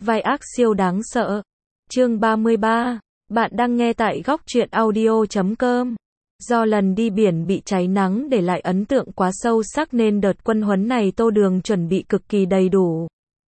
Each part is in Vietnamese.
Vai ác siêu đáng sợ. Chương 33. Bạn đang nghe tại góc truyện audio.com. Do lần đi biển bị cháy nắng để lại ấn tượng quá sâu sắc nên đợt quân huấn này Tô Đường chuẩn bị cực kỳ đầy đủ.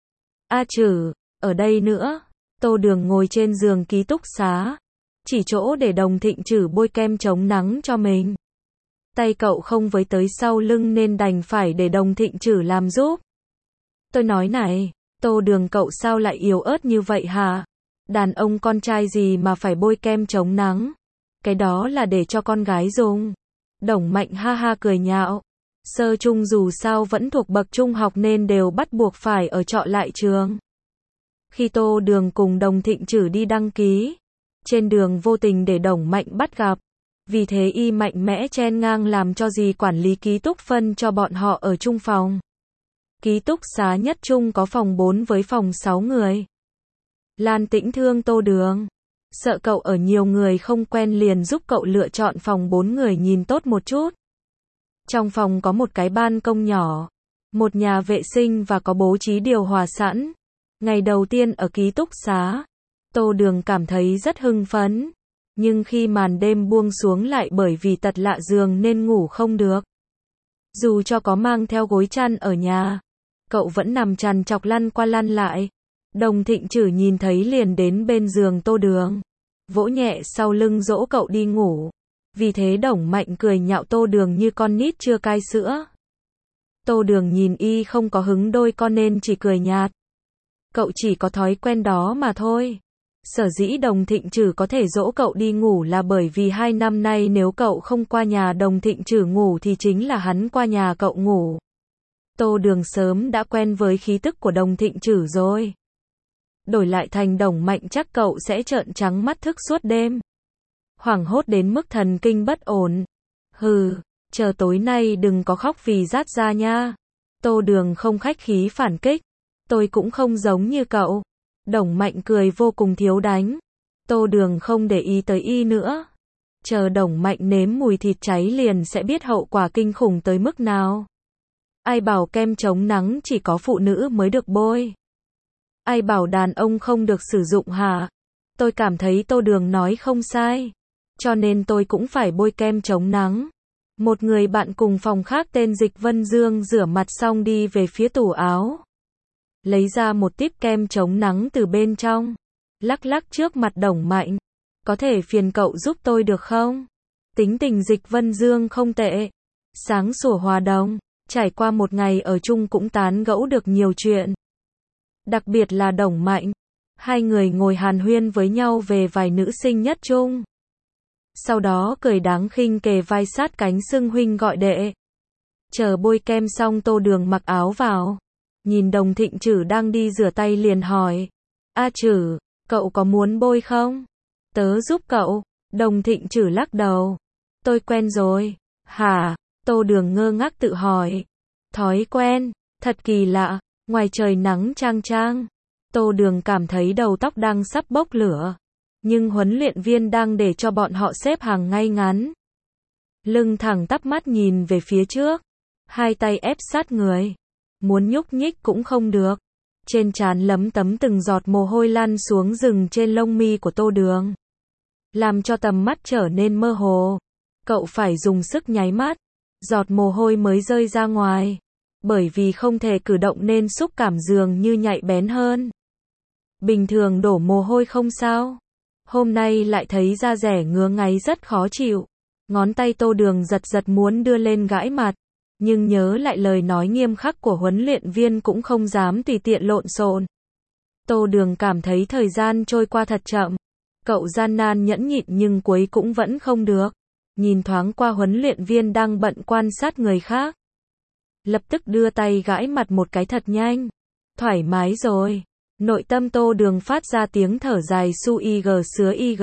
Chử, ở đây nữa. Tô Đường ngồi trên giường ký túc xá. Chỉ chỗ để Đồng Thịnh Trử bôi kem chống nắng cho mình. Tay cậu không với tới sau lưng nên đành phải để Đồng Thịnh Trử làm giúp. Tôi nói này, Tô Đường cậu sao lại yếu ớt như vậy hả? Đàn ông con trai gì mà phải bôi kem chống nắng? Cái đó là để cho con gái dùng. Đồng Mạnh ha ha cười nhạo. Sơ trung dù sao vẫn thuộc bậc trung học nên đều bắt buộc phải ở trọ lại trường. Khi Tô Đường cùng Đồng Thịnh Trử đi đăng ký, trên đường vô tình để Đồng Mạnh bắt gặp. Vì thế y mạnh mẽ chen ngang làm cho dì quản lý ký túc phân cho bọn họ ở chung phòng. Ký túc xá nhất trung có phòng 4 với phòng 6 người. Lan Tĩnh thương Tô Đường. Sợ cậu ở nhiều người không quen liền giúp cậu lựa chọn phòng 4 người nhìn tốt một chút. Trong phòng có một cái ban công nhỏ, một nhà vệ sinh và có bố trí điều hòa sẵn. Ngày đầu tiên ở ký túc xá, Tô Đường cảm thấy rất hưng phấn. Nhưng khi màn đêm buông xuống lại bởi vì tật lạ giường nên ngủ không được. Dù cho có mang theo gối chăn ở nhà, cậu vẫn nằm trằn trọc lăn qua lăn lại. Đồng Thịnh Trử nhìn thấy liền đến bên giường Tô Đường, vỗ nhẹ sau lưng dỗ cậu đi ngủ. Vì thế Đồng Mạnh cười nhạo Tô Đường như con nít chưa cai sữa. Tô Đường nhìn y không có hứng đôi con nên chỉ cười nhạt. Cậu chỉ có thói quen đó mà thôi. Sở dĩ Đồng Thịnh Trử có thể dỗ cậu đi ngủ là bởi vì 2 năm nay nếu cậu không qua nhà Đồng Thịnh Trử ngủ thì chính là hắn qua nhà cậu ngủ. Tô Đường sớm đã quen với khí tức của Đồng Thịnh Trử rồi. Đổi lại thành Đồng Mạnh chắc cậu sẽ trợn trắng mắt thức suốt đêm. Hoảng hốt đến mức thần kinh bất ổn. Hừ, chờ tối nay đừng có khóc vì rát da nha. Tô Đường không khách khí phản kích. Tôi cũng không giống như cậu. Đồng Mạnh cười vô cùng thiếu đánh. Tô Đường không để ý tới y nữa. Chờ Đồng Mạnh nếm mùi thịt cháy liền sẽ biết hậu quả kinh khủng tới mức nào. Ai bảo kem chống nắng chỉ có phụ nữ mới được bôi? Ai bảo đàn ông không được sử dụng hả? Tôi cảm thấy Tô Đường nói không sai. Cho nên tôi cũng phải bôi kem chống nắng. Một người bạn cùng phòng khác tên Dịch Vân Dương rửa mặt xong đi về phía tủ áo. Lấy ra một típ kem chống nắng từ bên trong. Lắc lắc trước mặt Đồng Mạnh. Có thể phiền cậu giúp tôi được không? Tính tình Dịch Vân Dương không tệ. Sáng sủa hòa đồng. Trải qua một ngày ở chung cũng tán gẫu được nhiều chuyện. Đặc biệt là Đồng Mạnh. Hai người ngồi hàn huyên với nhau về vài nữ sinh nhất trung. Sau đó cười đáng khinh kề vai sát cánh xưng huynh gọi đệ. Chờ bôi kem xong Tô Đường mặc áo vào. Nhìn Đồng Thịnh Trử đang đi rửa tay liền hỏi. Trử, cậu có muốn bôi không? Tớ giúp cậu. Đồng Thịnh Trử lắc đầu. Tôi quen rồi. Hả? Tô Đường ngơ ngác tự hỏi. Thói quen, thật kỳ lạ. Ngoài trời nắng chang chang. Tô Đường cảm thấy đầu tóc đang sắp bốc lửa. Nhưng huấn luyện viên đang để cho bọn họ xếp hàng ngay ngắn. Lưng thẳng tắp mắt nhìn về phía trước. Hai tay ép sát người. Muốn nhúc nhích cũng không được. Trên trán lấm tấm từng giọt mồ hôi lăn xuống rừng trên lông mi của Tô Đường. Làm cho tầm mắt trở nên mơ hồ. Cậu phải dùng sức nháy mắt. Giọt mồ hôi mới rơi ra ngoài. Bởi vì không thể cử động nên xúc cảm dường như nhạy bén hơn. Bình thường đổ mồ hôi không sao. Hôm nay lại thấy da rẻ ngứa ngáy rất khó chịu. Ngón tay Tô Đường giật giật muốn đưa lên gãi mặt. Nhưng nhớ lại lời nói nghiêm khắc của huấn luyện viên cũng không dám tùy tiện lộn xộn. Tô Đường cảm thấy thời gian trôi qua thật chậm. Cậu gian nan nhẫn nhịn nhưng cuối cũng vẫn không được. Nhìn thoáng qua huấn luyện viên đang bận quan sát người khác. Lập tức đưa tay gãi mặt một cái thật nhanh. Thoải mái rồi. Nội tâm Tô Đường phát ra tiếng thở dài su ig sứa ig.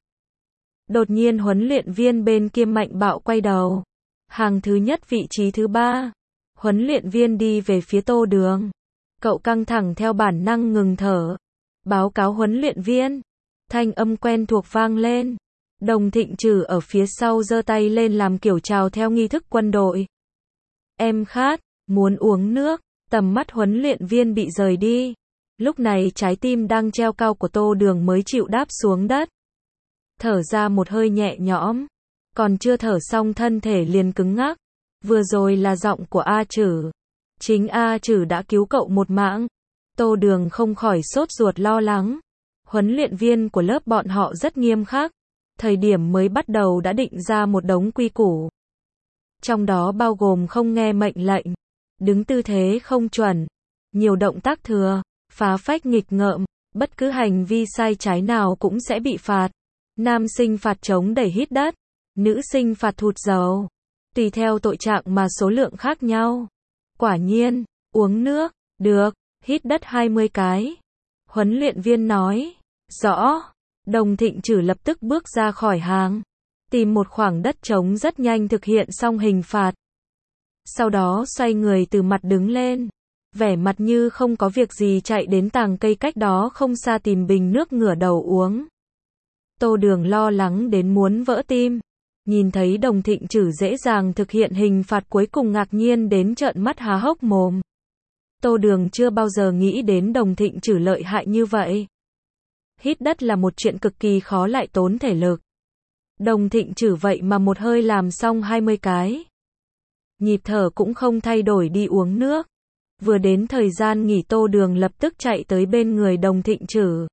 Đột nhiên huấn luyện viên bên kia mạnh bạo quay đầu. Hàng thứ nhất vị trí thứ 3. Huấn luyện viên đi về phía Tô Đường. Cậu căng thẳng theo bản năng ngừng thở. Báo cáo huấn luyện viên. Thanh âm quen thuộc vang lên. Đồng Thịnh Trử ở phía sau giơ tay lên làm kiểu chào theo nghi thức quân đội. Em khát, muốn uống nước. Tầm mắt huấn luyện viên bị rời đi. Lúc này trái tim đang treo cao của Tô Đường mới chịu đáp xuống đất. Thở ra một hơi nhẹ nhõm. Còn chưa thở xong thân thể liền cứng ngắc. Vừa rồi là giọng của A Trử. Chính A Trử đã cứu cậu một mạng. Tô Đường không khỏi sốt ruột lo lắng. Huấn luyện viên của lớp bọn họ rất nghiêm khắc. Thời điểm mới bắt đầu đã định ra một đống quy củ. Trong đó bao gồm không nghe mệnh lệnh, đứng tư thế không chuẩn, nhiều động tác thừa, phá phách nghịch ngợm, bất cứ hành vi sai trái nào cũng sẽ bị phạt. Nam sinh phạt chống đẩy hít đất, nữ sinh phạt thụt dầu. Tùy theo tội trạng mà số lượng khác nhau. Quả nhiên, uống nước, được, hít đất 20 cái. Huấn luyện viên nói, rõ. Đồng Thịnh Trử lập tức bước ra khỏi hàng. Tìm một khoảng đất trống rất nhanh thực hiện xong hình phạt. Sau đó xoay người từ mặt đứng lên. Vẻ mặt như không có việc gì chạy đến tàng cây cách đó không xa tìm bình nước ngửa đầu uống. Tô Đường lo lắng đến muốn vỡ tim. Nhìn thấy Đồng Thịnh Trử dễ dàng thực hiện hình phạt cuối cùng ngạc nhiên đến trợn mắt há hốc mồm. Tô Đường chưa bao giờ nghĩ đến Đồng Thịnh Trử lợi hại như vậy. Hít đất là một chuyện cực kỳ khó lại tốn thể lực. Đồng Thịnh Trử vậy mà một hơi làm xong 20 cái. Nhịp thở cũng không thay đổi đi uống nước. Vừa đến thời gian nghỉ Tô Đường lập tức chạy tới bên người Đồng Thịnh Trử.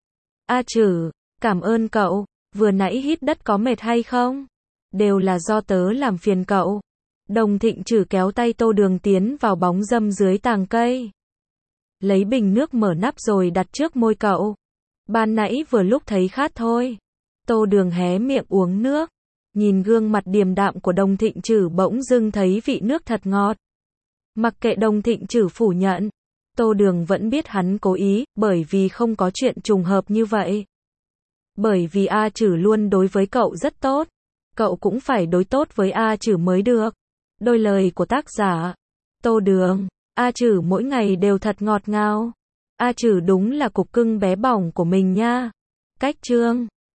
A Trử, cảm ơn cậu, vừa nãy hít đất có mệt hay không? Đều là do tớ làm phiền cậu. Đồng Thịnh Trử kéo tay Tô Đường tiến vào bóng râm dưới tàng cây. Lấy bình nước mở nắp rồi đặt trước môi cậu. Ban nãy vừa lúc thấy khát thôi. Tô Đường hé miệng uống nước. Nhìn gương mặt điềm đạm của Đồng Thịnh Trử bỗng dưng thấy vị nước thật ngọt. Mặc kệ Đồng Thịnh Trử phủ nhận, Tô Đường vẫn biết hắn cố ý, bởi vì không có chuyện trùng hợp như vậy. Bởi vì A Trử luôn đối với cậu rất tốt. Cậu cũng phải đối tốt với A Trử mới được. Đôi lời của tác giả. Tô Đường, A Trử mỗi ngày đều thật ngọt ngào. A Trử đúng là cục cưng bé bỏng của mình nha. Cách chương